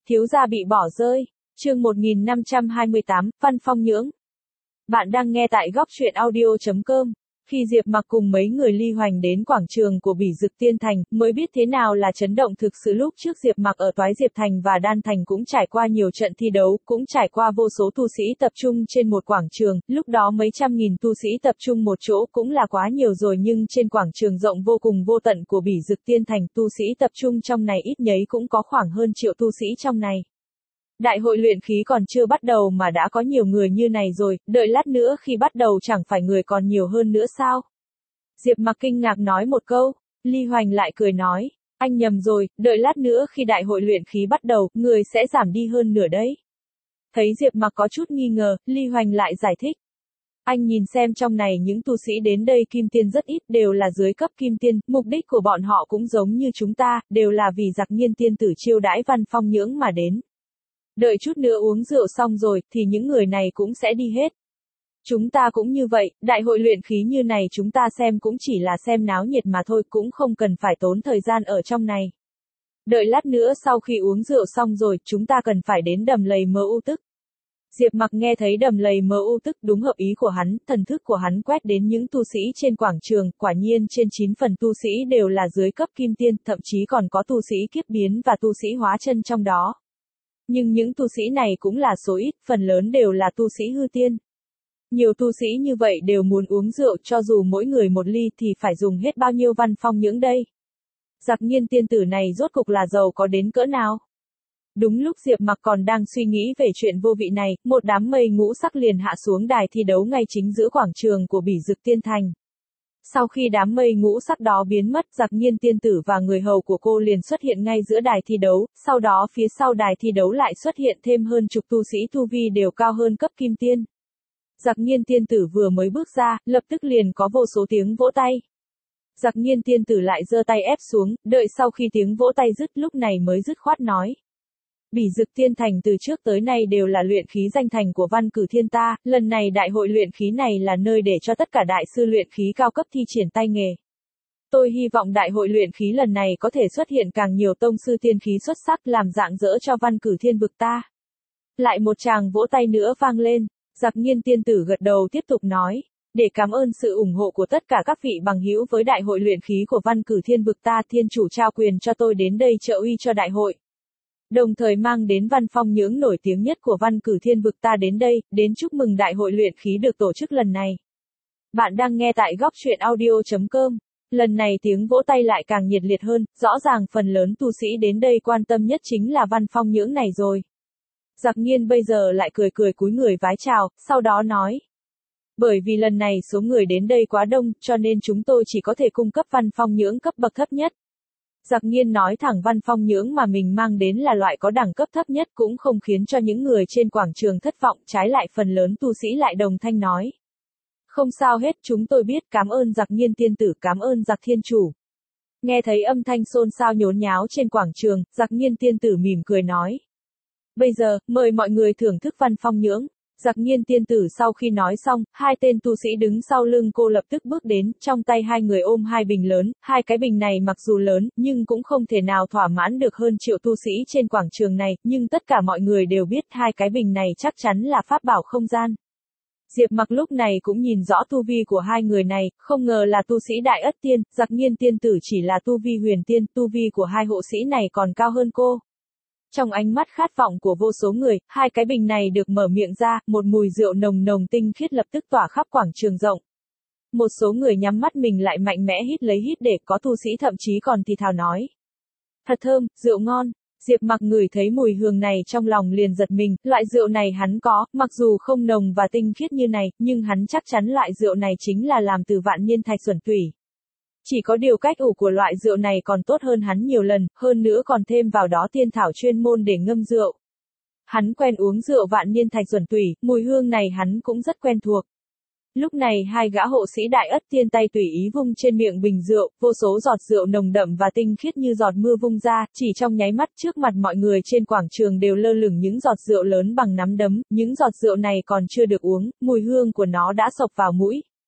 Thiếu gia bị bỏ rơi. Chương 1528, Văn Phong Nhưỡng. Bạn đang nghe tại góc truyện audio.com. Khi Diệp Mặc cùng mấy người Ly Hoành đến quảng trường của Bỉ Dực Tiên Thành, mới biết thế nào là chấn động thực sự. Lúc trước Diệp Mặc ở Toái Diệp Thành và Đan Thành cũng trải qua nhiều trận thi đấu, cũng trải qua vô số tu sĩ tập trung trên một quảng trường, lúc đó mấy trăm nghìn tu sĩ tập trung một chỗ cũng là quá nhiều rồi, nhưng trên quảng trường rộng vô cùng vô tận của Bỉ Dực Tiên Thành, tu sĩ tập trung trong này ít nhấy cũng có khoảng hơn triệu tu sĩ trong này. Đại hội luyện khí còn chưa bắt đầu mà đã có nhiều người như này rồi, đợi lát nữa khi bắt đầu chẳng phải người còn nhiều hơn nữa sao? Diệp Mặc kinh ngạc nói một câu, Ly Hoành lại cười nói, anh nhầm rồi, đợi lát nữa khi đại hội luyện khí bắt đầu, người sẽ giảm đi hơn nửa đấy. Thấy Diệp Mặc có chút nghi ngờ, Ly Hoành lại giải thích. Anh nhìn xem trong này những tu sĩ đến đây kim tiên rất ít, đều là dưới cấp kim tiên, mục đích của bọn họ cũng giống như chúng ta, đều là vì Giặc Nhiên tiên tử chiêu đãi Văn Phong Nhưỡng mà đến. Đợi chút nữa uống rượu xong rồi, thì những người này cũng sẽ đi hết. Chúng ta cũng như vậy, đại hội luyện khí như này chúng ta xem cũng chỉ là xem náo nhiệt mà thôi, cũng không cần phải tốn thời gian ở trong này. Đợi lát nữa sau khi uống rượu xong rồi, chúng ta cần phải đến đầm lầy mơ u tức. Diệp Mặc nghe thấy đầm lầy mơ u tức đúng hợp ý của hắn, thần thức của hắn quét đến những tu sĩ trên quảng trường, quả nhiên trên 9 phần tu sĩ đều là dưới cấp kim tiên, thậm chí còn có tu sĩ kiếp biến và tu sĩ hóa chân trong đó. Nhưng những tu sĩ này cũng là số ít, phần lớn đều là tu sĩ hư tiên. Nhiều tu sĩ như vậy đều muốn uống rượu, cho dù mỗi người một ly thì phải dùng hết bao nhiêu Văn Phong Nhưỡng đây. Giặc Nhiên tiên tử này rốt cục là giàu có đến cỡ nào? Đúng lúc Diệp Mặc còn đang suy nghĩ về chuyện vô vị này, một đám mây ngũ sắc liền hạ xuống đài thi đấu ngay chính giữa quảng trường của Bỉ Dực Tiên Thành. Sau khi đám mây ngũ sắc đó biến mất, Giặc Nhiên tiên tử và người hầu của cô liền xuất hiện ngay giữa đài thi đấu, sau đó phía sau đài thi đấu lại xuất hiện thêm hơn chục tu sĩ tu vi đều cao hơn cấp kim tiên. Giặc Nhiên tiên tử vừa mới bước ra, lập tức liền có vô số tiếng vỗ tay. Giặc Nhiên tiên tử lại giơ tay ép xuống, đợi sau khi tiếng vỗ tay dứt lúc này mới dứt khoát nói. Bỉ Dực Tiên Thành từ trước tới nay đều là luyện khí danh thành của Văn Cử Thiên ta, lần này đại hội luyện khí này là nơi để cho tất cả đại sư luyện khí cao cấp thi triển tay nghề. Tôi hy vọng đại hội luyện khí lần này có thể xuất hiện càng nhiều tông sư tiên khí xuất sắc làm rạng rỡ cho Văn Cử Thiên vực ta. Lại một tràng vỗ tay nữa vang lên, Giặc Nhiên tiên tử gật đầu tiếp tục nói, để cảm ơn sự ủng hộ của tất cả các vị bằng hữu với đại hội luyện khí của Văn Cử Thiên vực ta, thiên chủ trao quyền cho tôi đến đây trợ uy cho đại hội. Đồng thời mang đến Văn Phong Nhưỡng nổi tiếng nhất của Văn Cử Thiên vực ta đến đây, đến chúc mừng đại hội luyện khí được tổ chức lần này. Bạn đang nghe tại góc truyện audio.com. Lần này tiếng vỗ tay lại càng nhiệt liệt hơn, rõ ràng phần lớn tu sĩ đến đây quan tâm nhất chính là Văn Phong Nhưỡng này rồi. Giặc Nhiên bây giờ lại cười cười cúi người vái chào, sau đó nói. Bởi vì lần này số người đến đây quá đông, cho nên chúng tôi chỉ có thể cung cấp Văn Phong Nhưỡng cấp bậc thấp nhất. Giặc Nhiên nói thẳng Văn Phong Nhưỡng mà mình mang đến là loại có đẳng cấp thấp nhất, cũng không khiến cho những người trên quảng trường thất vọng, trái lại phần lớn tu sĩ lại đồng thanh nói. Không sao hết, chúng tôi biết, cảm ơn Giặc Nhiên tiên tử, cảm ơn Giặc thiên chủ. Nghe thấy âm thanh xôn xao nhốn nháo trên quảng trường, Giặc Nhiên tiên tử mỉm cười nói. Bây giờ, mời mọi người thưởng thức Văn Phong Nhưỡng. Giặc Nhiên tiên tử sau khi nói xong, hai tên tu sĩ đứng sau lưng cô lập tức bước đến, trong tay hai người ôm hai bình lớn, hai cái bình này mặc dù lớn, nhưng cũng không thể nào thỏa mãn được hơn triệu tu sĩ trên quảng trường này, nhưng tất cả mọi người đều biết hai cái bình này chắc chắn là pháp bảo không gian. Diệp Mặc lúc này cũng nhìn rõ tu vi của hai người này, không ngờ là tu sĩ Đại Ất Tiên, Giặc Nhiên tiên tử chỉ là tu vi huyền tiên, tu vi của hai hộ sĩ này còn cao hơn cô. Trong ánh mắt khát vọng của vô số người, hai cái bình này được mở miệng ra, một mùi rượu nồng nồng tinh khiết lập tức tỏa khắp quảng trường rộng. Một số người nhắm mắt mình lại mạnh mẽ hít lấy hít để, có tu sĩ thậm chí còn thì thào nói. Thật thơm, rượu ngon. Diệp Mặc ngửi thấy mùi hương này trong lòng liền giật mình, loại rượu này hắn có, mặc dù không nồng và tinh khiết như này, nhưng hắn chắc chắn loại rượu này chính là làm từ vạn niên thạch xuẩn tủy. Chỉ có điều cách ủ của loại rượu này còn tốt hơn hắn nhiều lần, hơn nữa còn thêm vào đó tiên thảo chuyên môn để ngâm rượu. Hắn quen uống rượu vạn niên thạch xuẩn tủy, mùi hương này hắn cũng rất quen thuộc. Lúc này hai gã hộ sĩ Đại Ất Tiên tay tùy ý vung trên miệng bình rượu, vô số giọt rượu nồng đậm và tinh khiết như giọt mưa vung ra, chỉ trong nháy mắt trước mặt mọi người trên quảng trường đều lơ lửng những giọt rượu lớn bằng nắm đấm, những giọt rượu này còn chưa được uống, mùi hương của nó đã xộc vào mũi.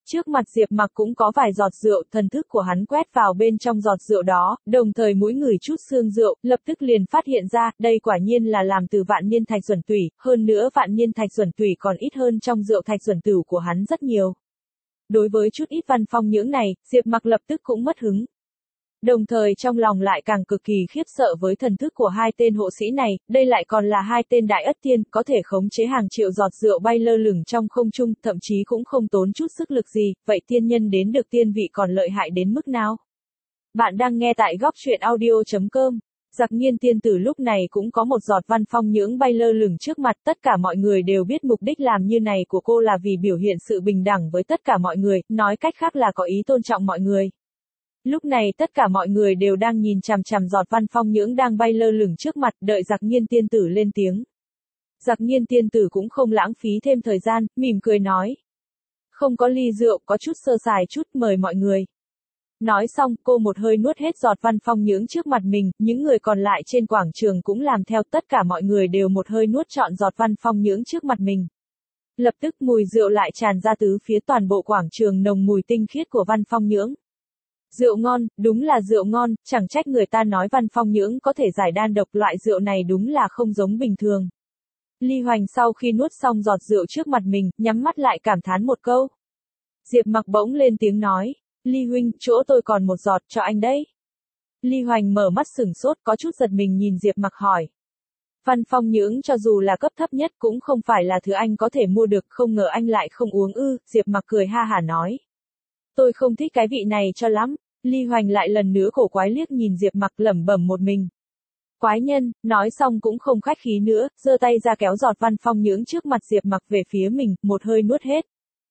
Trước mặt Diệp Mặc cũng có vài giọt rượu, thần thức của hắn quét vào bên trong giọt rượu đó, đồng thời mũi ngửi chút sương rượu, lập tức liền phát hiện ra, đây quả nhiên là làm từ vạn niên thạch duẩn tủy, hơn nữa vạn niên thạch duẩn tủy còn ít hơn trong rượu thạch duẩn tửu của hắn rất nhiều. Đối với chút ít văn phong nhưỡng này, Diệp Mặc lập tức cũng mất hứng. Đồng thời trong lòng lại càng cực kỳ khiếp sợ với thần thức của hai tên hộ sĩ này, đây lại còn là hai tên đại ất tiên, có thể khống chế hàng triệu giọt rượu bay lơ lửng trong không trung, thậm chí cũng không tốn chút sức lực gì, vậy tiên nhân đến được tiên vị còn lợi hại đến mức nào? Bạn đang nghe tại góc truyện audio.com. Giặc Nghiên tiên tử lúc này cũng có một giọt văn phong nhưỡng bay lơ lửng trước mặt, tất cả mọi người đều biết mục đích làm như này của cô là vì biểu hiện sự bình đẳng với tất cả mọi người, nói cách khác là có ý tôn trọng mọi người. Lúc này tất cả mọi người đều đang nhìn chằm chằm giọt văn phong nhưỡng đang bay lơ lửng trước mặt, đợi Giặc Nghiên tiên tử lên tiếng. Giặc Nghiên tiên tử cũng không lãng phí thêm thời gian, mỉm cười nói. Không có ly rượu, có chút sơ sài chút, mời mọi người. Nói xong, cô một hơi nuốt hết giọt văn phong nhưỡng trước mặt mình, những người còn lại trên quảng trường cũng làm theo, tất cả mọi người đều một hơi nuốt trọn giọt văn phong nhưỡng trước mặt mình. Lập tức mùi rượu lại tràn ra tứ phía toàn bộ quảng trường, nồng mùi tinh khiết của văn phong nhưỡng. Rượu ngon, đúng là rượu ngon, chẳng trách người ta nói văn phong nhưỡng có thể giải đan độc, loại rượu này đúng là không giống bình thường. Ly Hoành sau khi nuốt xong giọt rượu trước mặt mình, nhắm mắt lại cảm thán một câu. Diệp Mặc bỗng lên tiếng nói, Ly huynh, chỗ tôi còn một giọt, cho anh đấy. Ly Hoành mở mắt sửng sốt, có chút giật mình nhìn Diệp Mặc hỏi. Văn phong nhưỡng cho dù là cấp thấp nhất cũng không phải là thứ anh có thể mua được, không ngờ anh lại không uống ư, Diệp Mặc cười ha hả nói. Tôi không thích cái vị này cho lắm. Ly Hoành lại lần nữa cổ quái liếc nhìn Diệp Mặc lẩm bẩm một mình. Quái nhân, nói xong cũng không khách khí nữa, giơ tay ra kéo giọt văn phong nhưỡng trước mặt Diệp Mặc về phía mình, một hơi nuốt hết.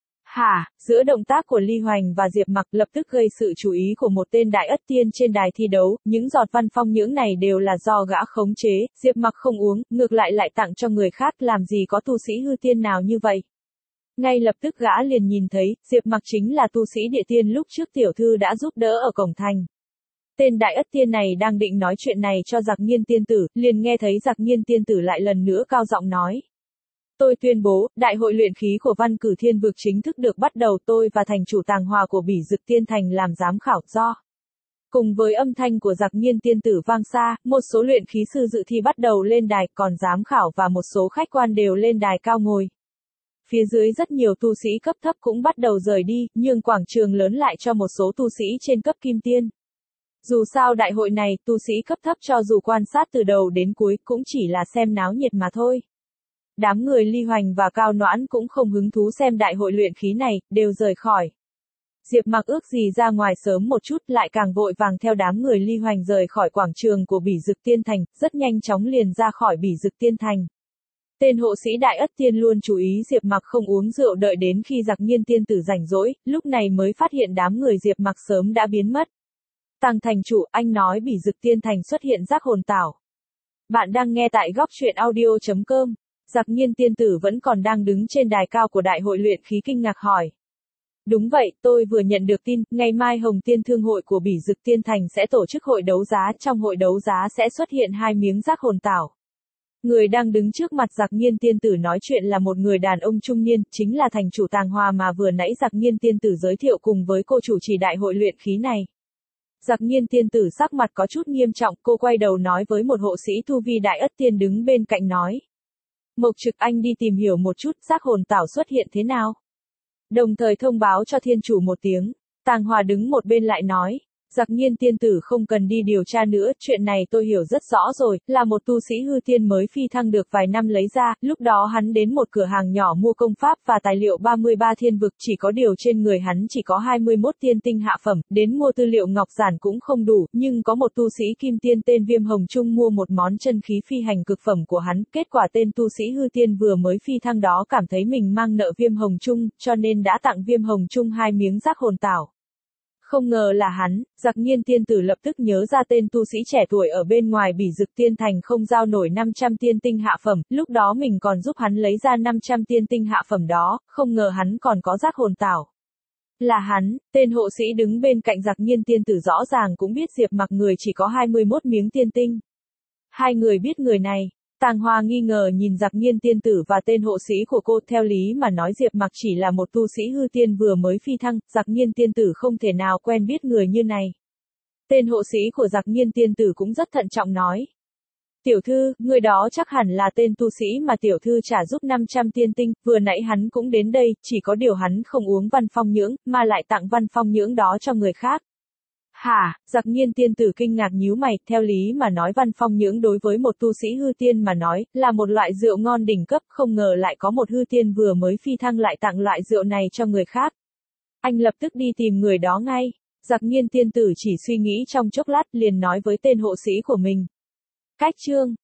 Hả, giữa động tác của Ly Hoành và Diệp Mặc lập tức gây sự chú ý của một tên đại ất tiên trên đài thi đấu, những giọt văn phong nhưỡng này đều là do gã khống chế, Diệp Mặc không uống, ngược lại lại tặng cho người khác, làm gì có tu sĩ hư tiên nào như vậy. Ngay lập tức gã liền nhìn thấy, Diệp Mặc chính là tu sĩ địa tiên lúc trước tiểu thư đã giúp đỡ ở cổng thành. Tên đại ất tiên này đang định nói chuyện này cho Giặc Nghiên tiên tử, liền nghe thấy Giặc Nghiên tiên tử lại lần nữa cao giọng nói. Tôi tuyên bố, đại hội luyện khí của Văn Cử Thiên Vực chính thức được bắt đầu, tôi và thành chủ Tàng Hòa của Bỉ Dực Tiên Thành làm giám khảo do. Cùng với âm thanh của Giặc Nghiên tiên tử vang xa, một số luyện khí sư dự thi bắt đầu lên đài, còn giám khảo và một số khách quan đều lên đài cao ngồi. Phía dưới rất nhiều tu sĩ cấp thấp cũng bắt đầu rời đi, nhưng quảng trường lớn lại cho một số tu sĩ trên cấp kim tiên. Dù sao đại hội này, tu sĩ cấp thấp cho dù quan sát từ đầu đến cuối cũng chỉ là xem náo nhiệt mà thôi. Đám người Ly Hoành và Cao Noãn cũng không hứng thú xem đại hội luyện khí này, đều rời khỏi. Diệp Mặc ước gì ra ngoài sớm một chút, lại càng vội vàng theo đám người Ly Hoành rời khỏi quảng trường của Bỉ Dực Tiên Thành, rất nhanh chóng liền ra khỏi Bỉ Dực Tiên Thành. Tên hộ sĩ đại ất tiên luôn chú ý Diệp Mặc không uống rượu, đợi đến khi Giặc Nghiên tiên tử rảnh rỗi, lúc này mới phát hiện đám người Diệp Mặc sớm đã biến mất. Tàng thành chủ, anh nói Bỉ Dực Tiên Thành xuất hiện giác hồn tảo. Bạn đang nghe tại góc truyện audio.com. Giặc Nghiên tiên tử vẫn còn đang đứng trên đài cao của đại hội luyện khí kinh ngạc hỏi. Đúng vậy, tôi vừa nhận được tin, ngày mai Hồng Tiên Thương hội của Bỉ Dực Tiên Thành sẽ tổ chức hội đấu giá, trong hội đấu giá sẽ xuất hiện 2 miếng giác hồn tảo. Người đang đứng trước mặt Giặc Nghiên tiên tử nói chuyện là một người đàn ông trung niên, chính là thành chủ Tàng Hòa mà vừa nãy Giặc Nghiên tiên tử giới thiệu cùng với cô chủ trì đại hội luyện khí này. Giặc Nghiên tiên tử sắc mặt có chút nghiêm trọng, cô quay đầu nói với một hộ sĩ tu vi đại ất tiên đứng bên cạnh nói. Mộc Trực, anh đi tìm hiểu một chút giác hồn tảo xuất hiện thế nào. Đồng thời thông báo cho thiên chủ một tiếng. Tàng Hòa đứng một bên lại nói. Giặc Nghiên tiên tử không cần đi điều tra nữa, chuyện này tôi hiểu rất rõ rồi, là một tu sĩ hư tiên mới phi thăng được vài năm lấy ra, lúc đó hắn đến một cửa hàng nhỏ mua công pháp và tài liệu 33 thiên vực, chỉ có điều trên người hắn chỉ có 21 tiên tinh hạ phẩm, đến mua tư liệu ngọc giản cũng không đủ, nhưng có một tu sĩ kim tiên tên Viêm Hồng Trung mua một món chân khí phi hành cực phẩm của hắn, kết quả tên tu sĩ hư tiên vừa mới phi thăng đó cảm thấy mình mang nợ Viêm Hồng Trung, cho nên đã tặng Viêm Hồng Trung 2 miếng giác hồn tảo. Không ngờ là hắn, Giặc Nghiên tiên tử lập tức nhớ ra tên tu sĩ trẻ tuổi ở bên ngoài Bỉ Dực Tiên Thành không giao nổi 500 tiên tinh hạ phẩm, lúc đó mình còn giúp hắn lấy ra 500 tiên tinh hạ phẩm đó, không ngờ hắn còn có giác hồn tảo. Là hắn, tên hộ sĩ đứng bên cạnh Giặc Nghiên tiên tử rõ ràng cũng biết Diệp Mặc người chỉ có 21 miếng tiên tinh. Hai người biết người này. Tàng Hoa nghi ngờ nhìn Giặc Nghiên tiên tử và tên hộ sĩ của cô, theo lý mà nói Diệp Mặc chỉ là một tu sĩ hư tiên vừa mới phi thăng, Giặc Nghiên tiên tử không thể nào quen biết người như này. Tên hộ sĩ của Giặc Nghiên tiên tử cũng rất thận trọng nói. Tiểu thư, người đó chắc hẳn là tên tu sĩ mà tiểu thư trả giúp 500 tiên tinh, vừa nãy hắn cũng đến đây, chỉ có điều hắn không uống văn phong nhưỡng, mà lại tặng văn phong nhưỡng đó cho người khác. Hả, Giặc Nghiên tiên tử kinh ngạc nhíu mày, theo lý mà nói văn phong nhưỡng đối với một tu sĩ hư tiên mà nói, là một loại rượu ngon đỉnh cấp, không ngờ lại có một hư tiên vừa mới phi thăng lại tặng loại rượu này cho người khác. Anh lập tức đi tìm người đó ngay. Giặc Nghiên tiên tử chỉ suy nghĩ trong chốc lát liền nói với tên hộ sĩ của mình. Cách chương